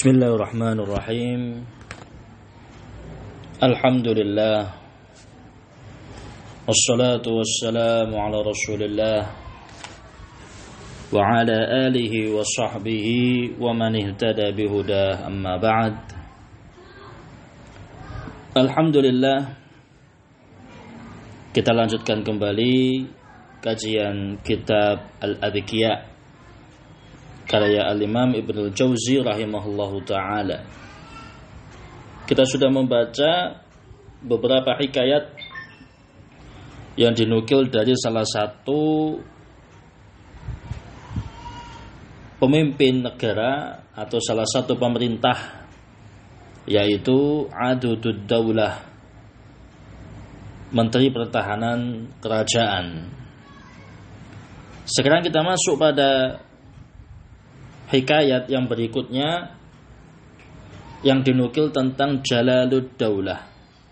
Bismillahirrahmanirrahim. Alhamdulillah. Wassalatu wassalamu ala Rasulillah wa ala alihi wa sahbihi wa man ihtada bihudah, amma ba'd. Alhamdulillah, kita lanjutkan kembali kajian kitab Al-Adhkiya karya Al-Imam Ibnul Jauzi rahimahullahu ta'ala. Kita sudah membaca beberapa hikayat yang dinukil dari salah satu pemimpin negara atau salah satu pemerintah, yaitu Adudud Daulah, Menteri Pertahanan Kerajaan. Sekarang kita masuk pada hikayat yang berikutnya yang dinukil tentang Jalalud Daulah.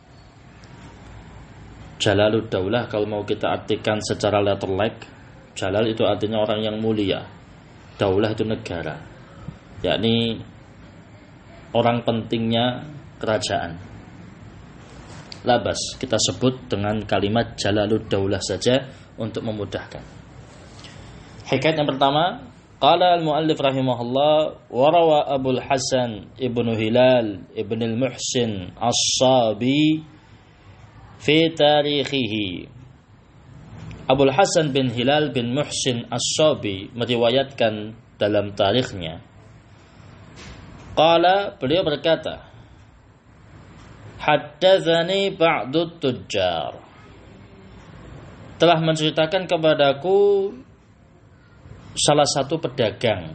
Jalalud Daulah kalau mau kita artikan secara letterlek, Jalal itu artinya orang yang mulia, Daulah itu negara, yakni orang pentingnya kerajaan. Labas kita sebut dengan kalimat Jalalud Daulah saja untuk memudahkan. Hikayat yang pertama, qala al-muallif rahimahullah, wa rawa Abul Hasan ibnu Hilal ibn al-Muhsin as-Sabi fi tarikhihi. Abul Hasan bin Hilal bin Muhsin as-Sabi meriwayatkan dalam tarikhnya. Qala, beliau berkata, haddatsani ba'dut tujjar, telah menceritakan kepadaku salah satu pedagang.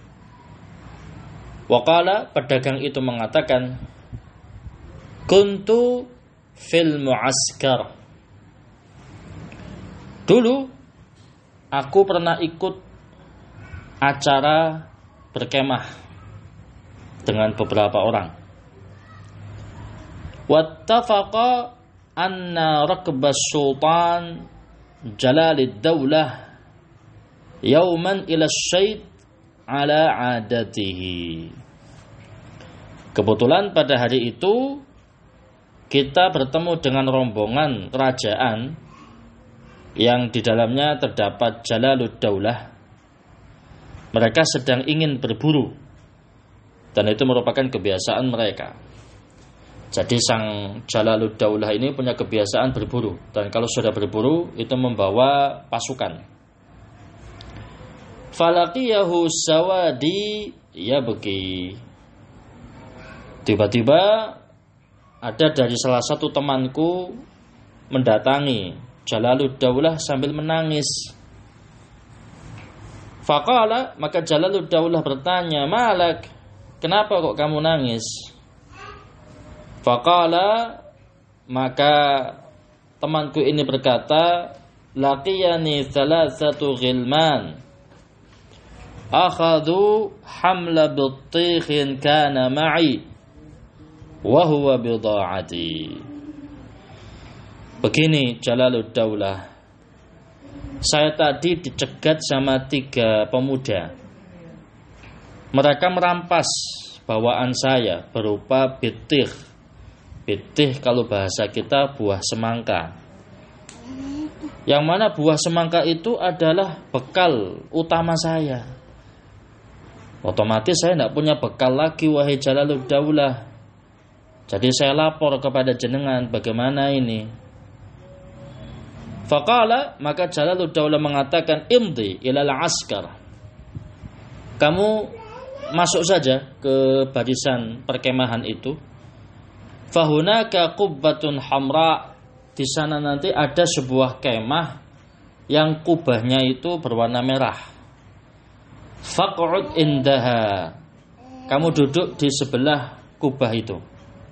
Waqala, pedagang itu mengatakan, kuntu fil mu'askar, dulu aku pernah ikut acara berkemah dengan beberapa orang. Wattafaqa anna rakbas sultan Jalalid Daulah yauman ila syaid ala adatihi. Kebetulan pada hari itu kita bertemu dengan rombongan kerajaan yang di dalamnya terdapat Jalalud Daulah. Mereka sedang ingin berburu, dan itu merupakan kebiasaan mereka. Jadi sang Jalalud Daulah ini punya kebiasaan berburu, dan kalau sudah berburu itu membawa pasukan. Falaqiyahu sawadi yabki, tiba-tiba ada dari salah satu temanku mendatangi Jalalud Daulah sambil menangis. Faqala, maka Jalalud Daulah bertanya, malak, kenapa kok kamu nangis? Faqala, maka temanku ini berkata, laqiyani thalathatu ghilman akhadhu hamla bittikhin kana ma'i wa huwa bida'ati. Begini Jalalud Daulah, saya tadi dicegat sama 3 pemuda. Mereka merampas bawaan saya berupa bitih. Bitih kalau bahasa kita buah semangka, yang mana buah semangka itu adalah bekal utama saya. Otomatis saya tidak punya bekal lagi, wahai Jalalud Daulah. Jadi saya lapor kepada jenengan, bagaimana ini? Faqala, maka Jalalud Daulah mengatakan, imdi ilal askar, kamu masuk saja ke barisan perkemahan itu. Fahunaka qubbatun hamra, di sana nanti ada sebuah kemah yang kubahnya itu berwarna merah. Faq'ud indaha, kamu duduk di sebelah kubah itu.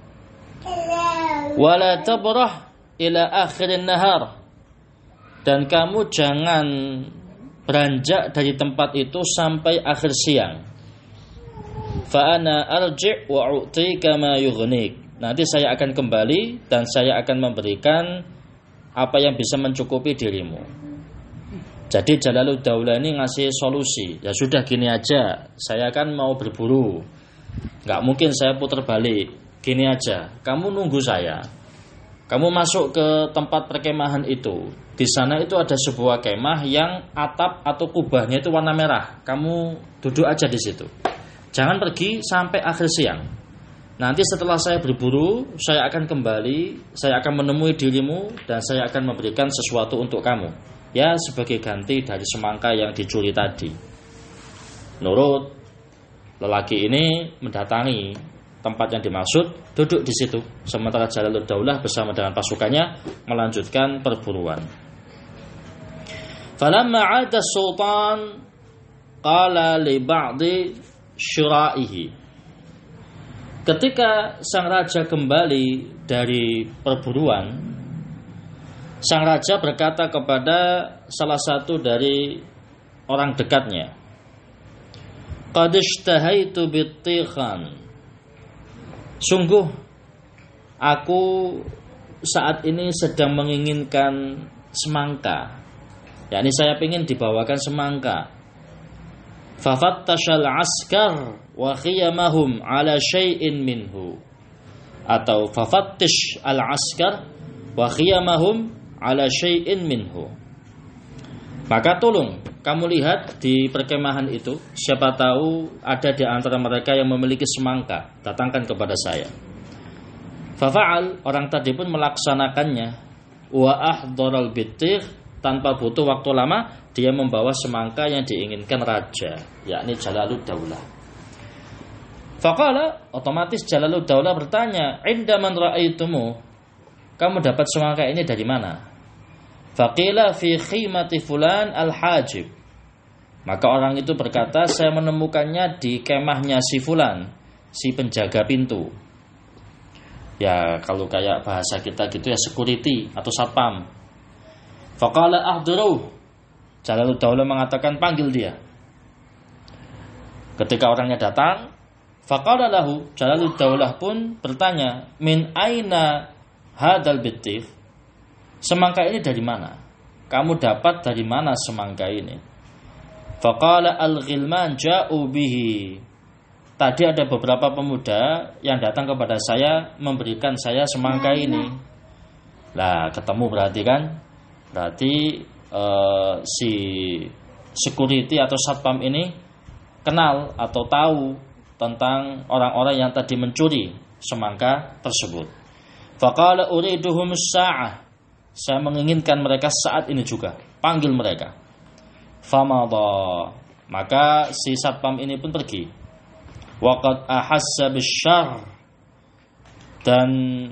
Wala tabrah ila akhirin nahar, dan kamu jangan beranjak dari tempat itu sampai akhir siang. Fa ana arji' wa u'tika ma yughnik, nanti saya akan kembali dan saya akan memberikan apa yang bisa mencukupi dirimu. Jadi Jalalud Daulah ini ngasih solusi. Ya sudah, gini aja, saya kan mau berburu, Nggak mungkin saya putar balik. Gini aja, kamu nunggu saya. Kamu masuk ke tempat perkemahan itu. Di sana itu ada sebuah kemah yang atap atau kubahnya itu warna merah. Kamu duduk aja di situ. Jangan pergi sampai akhir siang. Nanti setelah saya berburu, saya akan kembali, saya akan menemui dirimu dan saya akan memberikan sesuatu untuk kamu. Ya, sebagai ganti dari semangka yang dicuri tadi. Nurut. Lelaki ini mendatangi tempat yang dimaksud, duduk di situ. Sementara Jalaluddaulah bersama dengan pasukannya melanjutkan perburuan. Falamma 'ada sultan qala li ba'di syura'ihi. Ketika sang raja kembali dari perburuan, sang raja berkata kepada salah satu dari orang dekatnya, qad ishtahaitu bittikhan. Sungguh aku saat ini sedang menginginkan semangka. yakni saya ingin dibawakan semangka. Fafattashal askar wa khiyamahum ala syai'in minhu. Atau fafattish al askar wa khiyamahum ala syai'in minhu. Maka tolong kamu lihat di perkemahan itu, siapa tahu ada di antara mereka yang memiliki semangka, datangkan kepada saya. Fafa'al, orang tadi pun melaksanakannya. Wa ahdaral bittigh, tanpa butuh waktu lama dia membawa semangka yang diinginkan raja, yakni Jalaluddaulah. Faqala, otomatis Jalaluddaulah bertanya, "Inda man ra'aitumu?" Kamu dapat semangka ini dari mana? Faqila fi khimati fulan al-hajib. Maka orang itu berkata, saya menemukannya di kemahnya si fulan, si penjaga pintu. Ya kalau kayak bahasa kita gitu ya, security atau satpam. Faqala ahduruh. Jalaluddaulah mengatakan, panggil dia. Ketika orangnya datang, faqala lahu, Jalaluddaulah pun bertanya, min aina hadal bittigh? Semangka ini dari mana? Kamu dapat dari mana semangka ini? Faqala al-ghilman ja'u bihi. Tadi ada beberapa pemuda yang datang kepada saya memberikan saya semangka ini. Lah, ketemu berarti kan? Berarti si security atau satpam ini kenal atau tahu tentang orang-orang yang tadi mencuri semangka tersebut. Faqala uriduhum as-sa'ah. Saya menginginkan mereka saat ini juga. Panggil mereka. Famadha. Maka si satpam ini pun pergi. Waqad ahassa bisyarr. Dan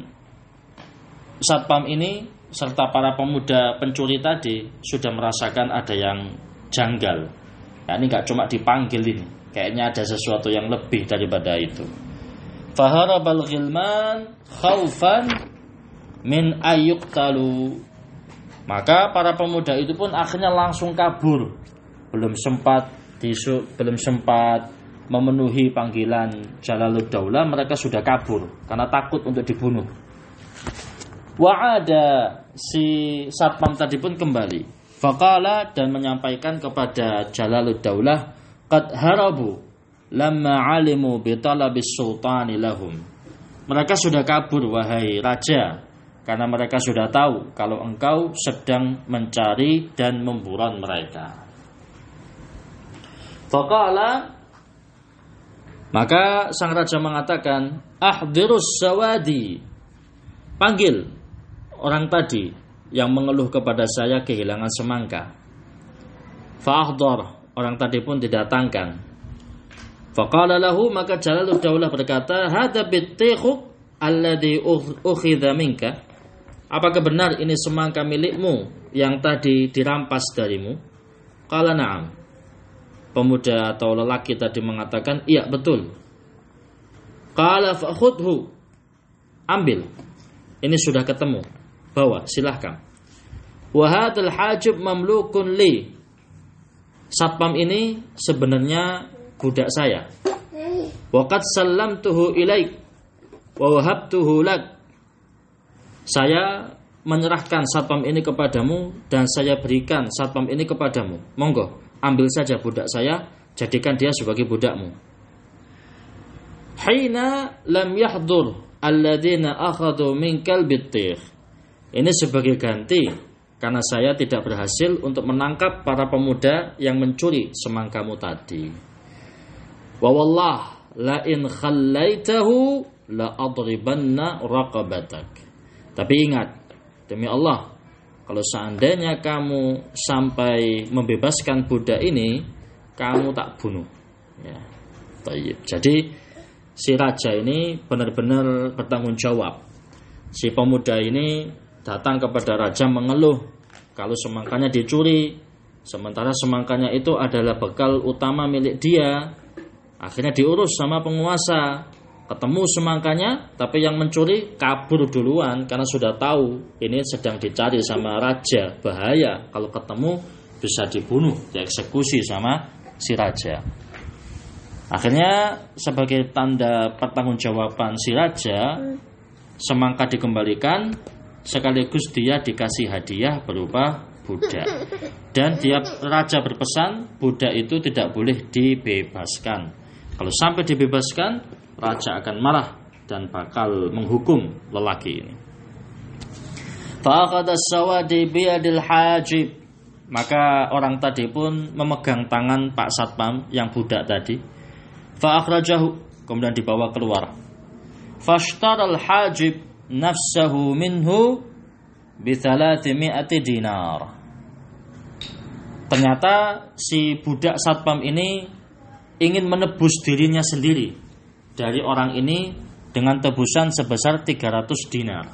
satpam ini serta para pemuda pencuri tadi sudah merasakan ada yang janggal. Ya, ini gak cuma dipanggil ini. Kayaknya ada sesuatu yang lebih daripada itu. Faharabal ghilman khaufan min ayyuqtalu. Maka para pemuda itu pun akhirnya langsung kabur. Belum sempat memenuhi panggilan Jalaluddaulah, mereka sudah kabur karena takut untuk dibunuh. Wa'ada, si satpam tadi pun kembali. Faqala, dan menyampaikan kepada Jalaluddaulah, qad harabu lamma alimu bi talabis sultani lahum. Mereka sudah kabur wahai raja, karena mereka sudah tahu kalau engkau sedang mencari dan memburon mereka. Faqala, maka sang raja mengatakan, ahdirus sawadi. Panggil orang tadi yang mengeluh kepada saya kehilangan semangka. Fa'ahdar, orang tadi pun didatangkan. Faqala lahu, maka Jalaluddaulah berkata, hadza bittikhuk alladhi ukhidha minka. Apakah benar ini semangka milikmu yang tadi dirampas darimu? Qala na'am. Pemuda atau lelaki tadi mengatakan, iya betul. Qala fa'khudhu. Ambil. Ini sudah ketemu. Bawa, silahkan. Wa hadzal hajib mamlukun li. Satpam ini sebenarnya budak saya. Wa qad sallamtuhu ilaik wa wahabtuhu lak. Saya menyerahkan satpam ini kepadamu dan saya berikan satpam ini kepadamu. Monggo, ambil saja budak saya, jadikan dia sebagai budakmu. Hina lam yahdur alladzina akhadhu minkal bittir. Ini sebagai ganti karena saya tidak berhasil untuk menangkap para pemuda yang mencuri semangkamu tadi. Wa wallah la in khallaitahu la adribanna raqabatak. Tapi ingat, demi Allah, kalau seandainya kamu sampai membebaskan budak ini, kamu tak bunuh. Ya. Tayyib. Jadi si raja ini benar-benar bertanggung jawab. Si pemuda ini datang kepada raja mengeluh kalau semangkanya dicuri, sementara semangkanya itu adalah bekal utama milik dia. Akhirnya diurus sama penguasa, ketemu semangkanya, tapi yang mencuri kabur duluan karena sudah tahu ini sedang dicari sama raja, bahaya kalau ketemu bisa dibunuh, dieksekusi sama si raja. Akhirnya sebagai tanda pertanggungjawaban si raja, semangka dikembalikan, sekaligus dia dikasih hadiah berupa budak. Dan dia raja berpesan budak itu tidak boleh dibebaskan. Kalau sampai dibebaskan, raja akan marah dan bakal menghukum lelaki ini. Fa'aqada as-sawadi biyadil hajib. Maka orang tadi pun memegang tangan Pak Satpam yang budak tadi. Fa'akhrajahu, kemudian dibawa keluar. Fashtaral hajib nafsahu minhu bi 300 dinar. Ternyata si budak satpam ini ingin menebus dirinya sendiri dari orang ini dengan tebusan sebesar 300 dinar.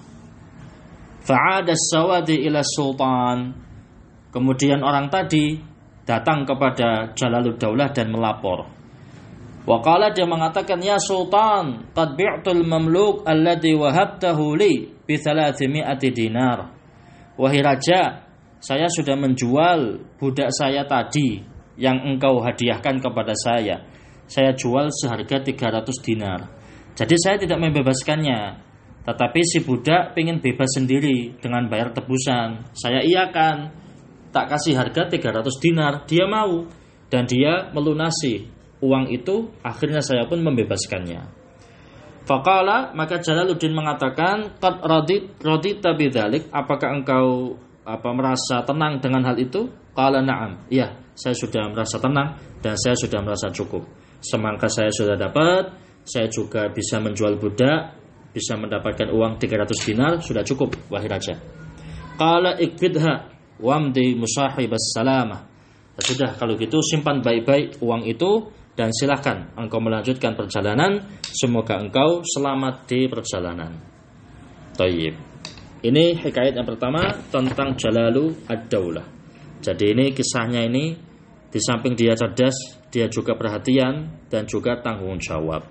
Fa'ada as-sawadi ila sultan. Kemudian orang tadi datang kepada Jalaluddaulah dan melapor. Waqala, dia mengatakan, ya sultan, qad bi'tul mamluk alladhi wahabtahu li bi 300 dinar. Wahai raja, saya sudah menjual budak saya tadi yang engkau hadiahkan kepada saya. Saya jual seharga 300 dinar. Jadi saya tidak membebaskannya, tetapi si budak pengen bebas sendiri dengan bayar tebusan. Saya iakan, tak kasih harga 300 dinar, dia mau dan dia melunasi uang itu. Akhirnya saya pun membebaskannya. Faqala, maka Jalaluddin mengatakan, qad radita bidzalik, apakah engkau merasa tenang dengan hal itu? Qala na'am, iya, saya sudah merasa tenang dan saya sudah merasa cukup. Semangka saya sudah dapat, saya juga bisa menjual budak, bisa mendapatkan uang 300 dinar, sudah cukup wahai raja. Qala ikbidha wamdi musahibas salamah. Sudah, kalau gitu simpan baik-baik uang itu dan silakan engkau melanjutkan perjalanan, semoga engkau selamat di perjalanan. Thayyib. Ini hikayat yang pertama tentang Jalalu ad-Daulah. Jadi ini kisahnya ini, di samping dia cerdas, dia juga perhatian dan juga tanggung jawab.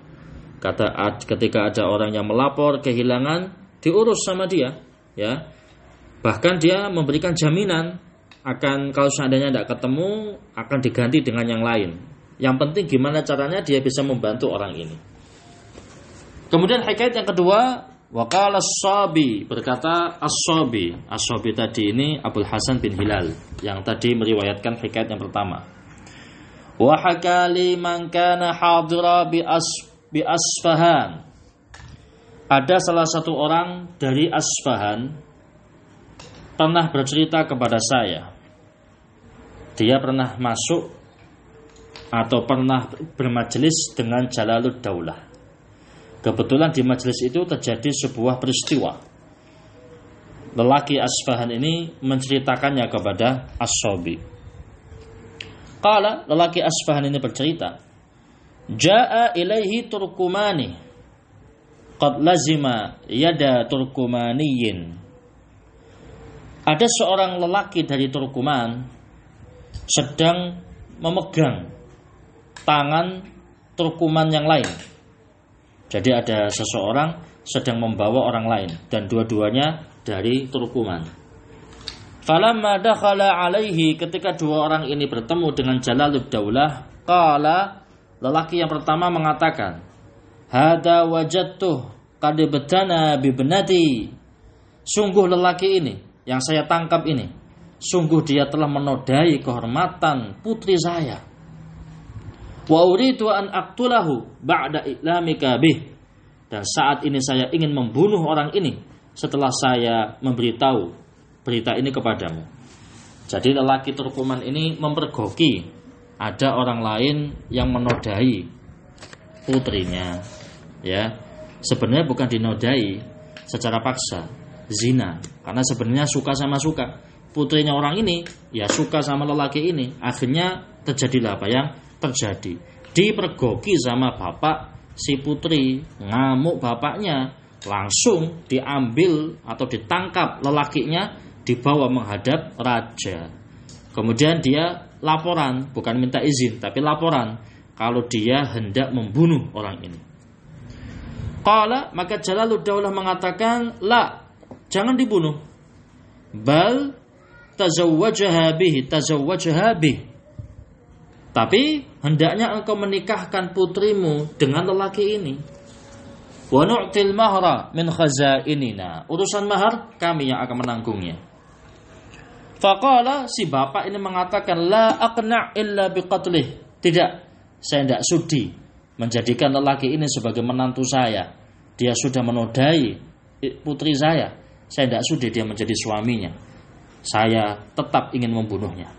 Ketika ada orang yang melapor kehilangan, diurus sama dia, ya. Bahkan dia memberikan jaminan akan kalau seandainya tidak ketemu akan diganti dengan yang lain. Yang penting gimana caranya dia bisa membantu orang ini. Kemudian hikayat yang kedua, waqala as-Sabi, berkata as-Sabi. As-Sabi tadi ini Abul Hasan bin Hilal yang tadi meriwayatkan hikayat yang pertama. Wa hakali man kana hadira bi Asfahan. Ada salah satu orang dari Asfahan pernah bercerita kepada saya. Dia pernah masuk atau pernah bermajelis dengan Jalaluddaulah. Kebetulan di majelis itu terjadi sebuah peristiwa. Lelaki Asfahan ini menceritakannya kepada As-Sabi. Qala, lelaki Asfahan ini bercerita, Ja'a ilaihi Turkumani qad lazima yada Turkumaniyin. Ada seorang lelaki dari Turkuman sedang memegang tangan Turkuman yang lain. Jadi ada seseorang sedang membawa orang lain dan dua-duanya dari Turkuman. Falamma dakhala alaihi, ketika dua orang ini bertemu dengan Jalaluddaulah, qala, lelaki yang pertama mengatakan, hada wajadtuh qad badana bi ibnati. Sungguh lelaki ini yang saya tangkap ini, sungguh dia telah menodai kehormatan putri saya. Wa uridu an aqtulahu ba'da i'lamika bih. Dan saat ini saya ingin membunuh orang ini setelah saya memberitahu berita ini kepadamu. Jadi lelaki Turkoman ini mempergoki ada orang lain yang menodai putrinya, ya. Sebenarnya bukan dinodai secara paksa, zina. Karena sebenarnya suka sama suka. Putrinya orang ini ya suka sama lelaki ini. Akhirnya terjadilah apa yang terjadi. Dipergoki sama bapak si putri, ngamuk bapaknya, langsung diambil atau ditangkap lelakinya, dibawa menghadap raja. Kemudian dia laporan, bukan minta izin, tapi laporan kalau dia hendak membunuh orang ini. Qala, maka Jalaluddaulah mengatakan, la, jangan dibunuh. Bal tazawwajaha bih. Tapi hendaknya engkau menikahkan putrimu dengan lelaki ini. Wa nu'til mahra min khazainina. Urusan mahar kami yang akan menanggungnya. Faqala, si bapak ini mengatakan, la aqna' illa biqatlih. Tidak, saya tidak sudi menjadikan lelaki ini sebagai menantu saya. Dia sudah menodai putri saya. Saya tidak sudi dia menjadi suaminya. Saya tetap ingin membunuhnya.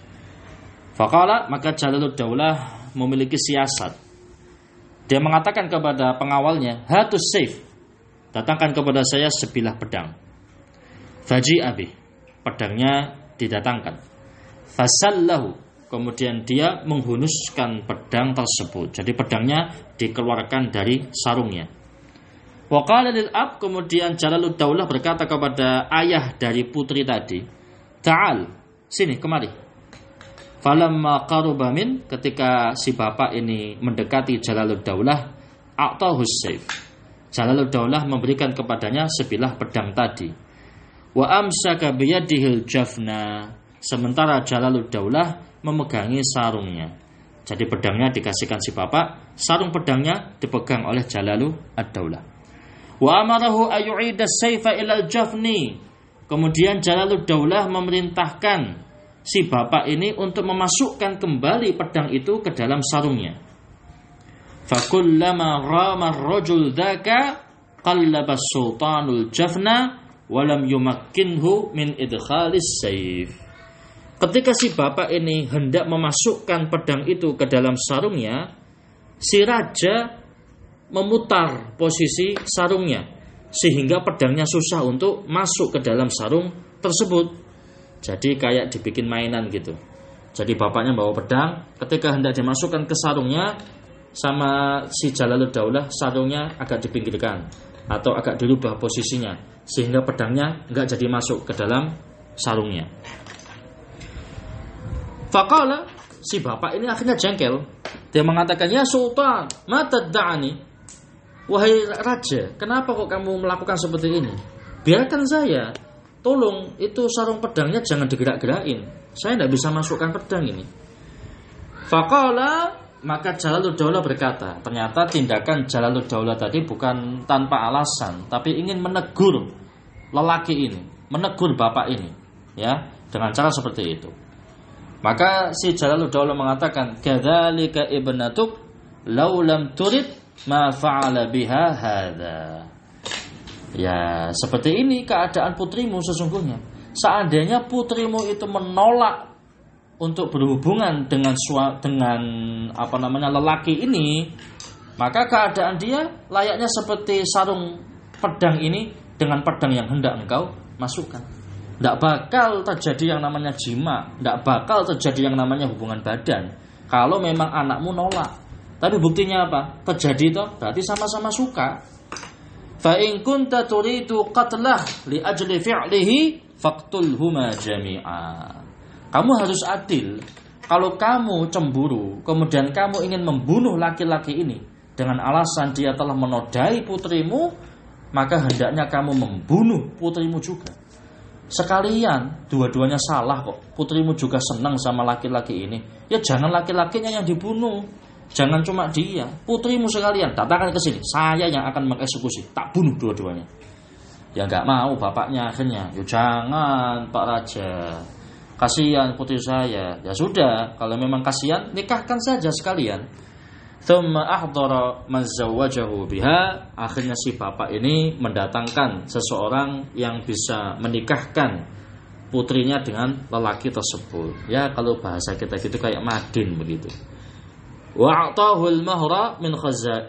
Faqala, maka Jalaluddaulah memiliki siasat. Dia mengatakan kepada pengawalnya, hatus saif, datangkan kepada saya sebilah pedang. Faji abi, pedangnya didatangkan. Fasallahu, kemudian dia menghunuskan pedang tersebut. Jadi pedangnya dikeluarkan dari sarungnya. Waqala lil ab, kemudian Jalaluddaulah berkata kepada ayah dari putri tadi, ta'al, sini kemari. Falamma qaruba min, ketika si bapak ini mendekati Jalaluddaulah, a'tahu saif. Jalaluddaulah memberikan kepadanya sebilah pedang tadi. Wa amsaka biyadihil jafna, sementara Jalaluddaulah memegangi sarungnya. Jadi pedangnya dikasihkan si bapak, sarung pedangnya dipegang oleh Jalaluddaulah. Wa amarahu ayu'ida saifa ilal jafni. Kemudian Jalaluddaulah memerintahkan si bapak ini untuk memasukkan kembali pedang itu ke dalam sarungnya. Fakullama rama ar-rajul dzaka qallaba as-sultanul jafna wa lam yumakkinhu min idkhalis saif. Ketika si bapak ini hendak memasukkan pedang itu ke dalam sarungnya, si raja memutar posisi sarungnya sehingga pedangnya susah untuk masuk ke dalam sarung tersebut. Jadi kayak dibikin mainan gitu. Jadi bapaknya bawa pedang, ketika hendak dimasukkan ke sarungnya, sama si Jalaluddaulah sarungnya agak dipinggirkan atau agak dirubah posisinya sehingga pedangnya enggak jadi masuk ke dalam sarungnya. Faqala, si bapak ini akhirnya jengkel. Dia mengatakan, ya sultan, ma tad'ani? Wahai raja, kenapa kok kamu melakukan seperti ini? Biarkan saya. Tolong itu sarung pedangnya jangan digerak-gerakin. Saya tidak bisa masukkan pedang ini. Faqala, maka Jalaluddaulah berkata, ternyata tindakan Jalaluddaulah tadi bukan tanpa alasan, tapi ingin menegur lelaki ini, menegur bapak ini, ya, dengan cara seperti itu. Maka si Jalaluddaulah mengatakan, kadzalika ibnatuk law lam turid ma fa'ala biha hadza. Ya, seperti ini keadaan putrimu sesungguhnya. Seandainya putrimu itu menolak untuk berhubungan dengan lelaki ini, maka keadaan dia layaknya seperti sarung pedang ini dengan pedang yang hendak engkau masukkan. Tidak bakal terjadi yang namanya jima, tidak bakal terjadi yang namanya hubungan badan kalau memang anakmu nolak. Tapi buktinya apa? Terjadi itu berarti sama-sama suka. Fa in kunta turidu qatlah li ajli fi'lihi faqtulhuma jami'a. Kamu harus adil. Kalau kamu cemburu, kemudian kamu ingin membunuh laki-laki ini dengan alasan dia telah menodai putrimu, maka hendaknya kamu membunuh putrimu juga. Sekalian, dua-duanya salah kok. Putrimu juga senang sama laki-laki ini. Ya jangan laki-lakinya yang dibunuh. Jangan cuma dia, putrimu sekalian datangkan ke sini. Saya yang akan mengeksekusi, tak bunuh dua-duanya. Ya nggak mau bapaknya akhirnya. Ya jangan Pak Raja. kasihan putri saya. Ya sudah, kalau memang kasihan, nikahkan saja sekalian. Thumma ahdara man zawwajahu biha. Akhirnya si bapak ini mendatangkan seseorang yang bisa menikahkan putrinya dengan lelaki tersebut. Ya, kalau bahasa kita gitu kayak madin begitu. Wa a'tahul mahra min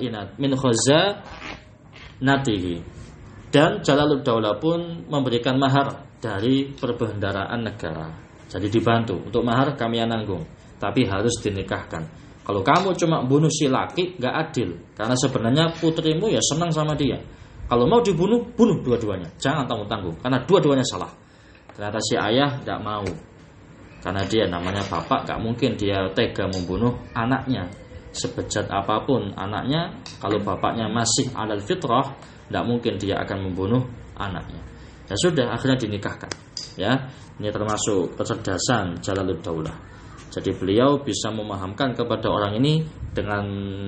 khazanatihi. Dan Jalalud Daulah pun memberikan mahar dari perbendaharaan negara. Jadi dibantu, untuk mahar kami yang nanggung, tapi harus dinikahkan. Kalau kamu cuma bunuh si laki, gak adil. Karena sebenarnya putrimu ya senang sama dia. Kalau mau dibunuh, bunuh dua-duanya. Jangan tanggung-tanggung, karena dua-duanya salah. Ternyata si ayah gak mau. Karena dia namanya bapak, gak mungkin dia tega membunuh anaknya. Sebejat apapun anaknya, kalau bapaknya masih alal fitrah, gak mungkin dia akan membunuh anaknya. Ya sudah, akhirnya dinikahkan. Ya, ini termasuk kecerdasan Jalalud Daulah. Jadi beliau bisa memahamkan kepada orang ini dengan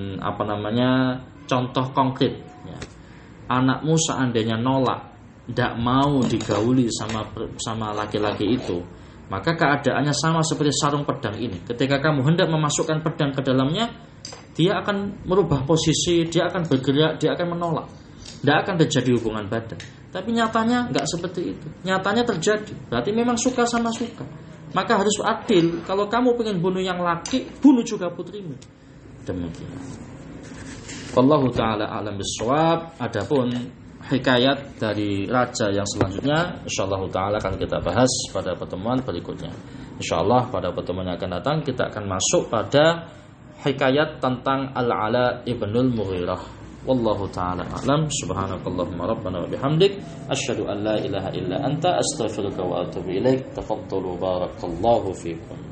contoh konkret. Ya. Anakmu seandainya nolak, tidak mau digauli sama laki-laki itu, maka keadaannya sama seperti sarung pedang ini. Ketika kamu hendak memasukkan pedang ke dalamnya, dia akan merubah posisi, dia akan bergerak, dia akan menolak. Tidak akan terjadi hubungan badan. Tapi nyatanya nggak seperti itu. Nyatanya terjadi. Berarti memang suka sama suka. Maka harus adil. Kalau kamu pengen bunuh yang laki, bunuh juga putrimu. Demikian. Wallahu ta'ala a'lam bissawab. Adapun hikayat dari raja yang selanjutnya, insyaallah ta'ala akan kita bahas pada pertemuan berikutnya. Insyaallah pada pertemuan yang akan datang kita akan masuk pada hikayat tentang Al-Ala ibnul Mughirah. Wallahu ta'ala a'lam. Subhanakallahumma rabbana wa bihamdik asyhadu an la ilaha illa anta astaghfiruka wa atubu ilaik. Tafaddalu barakallahu fikum.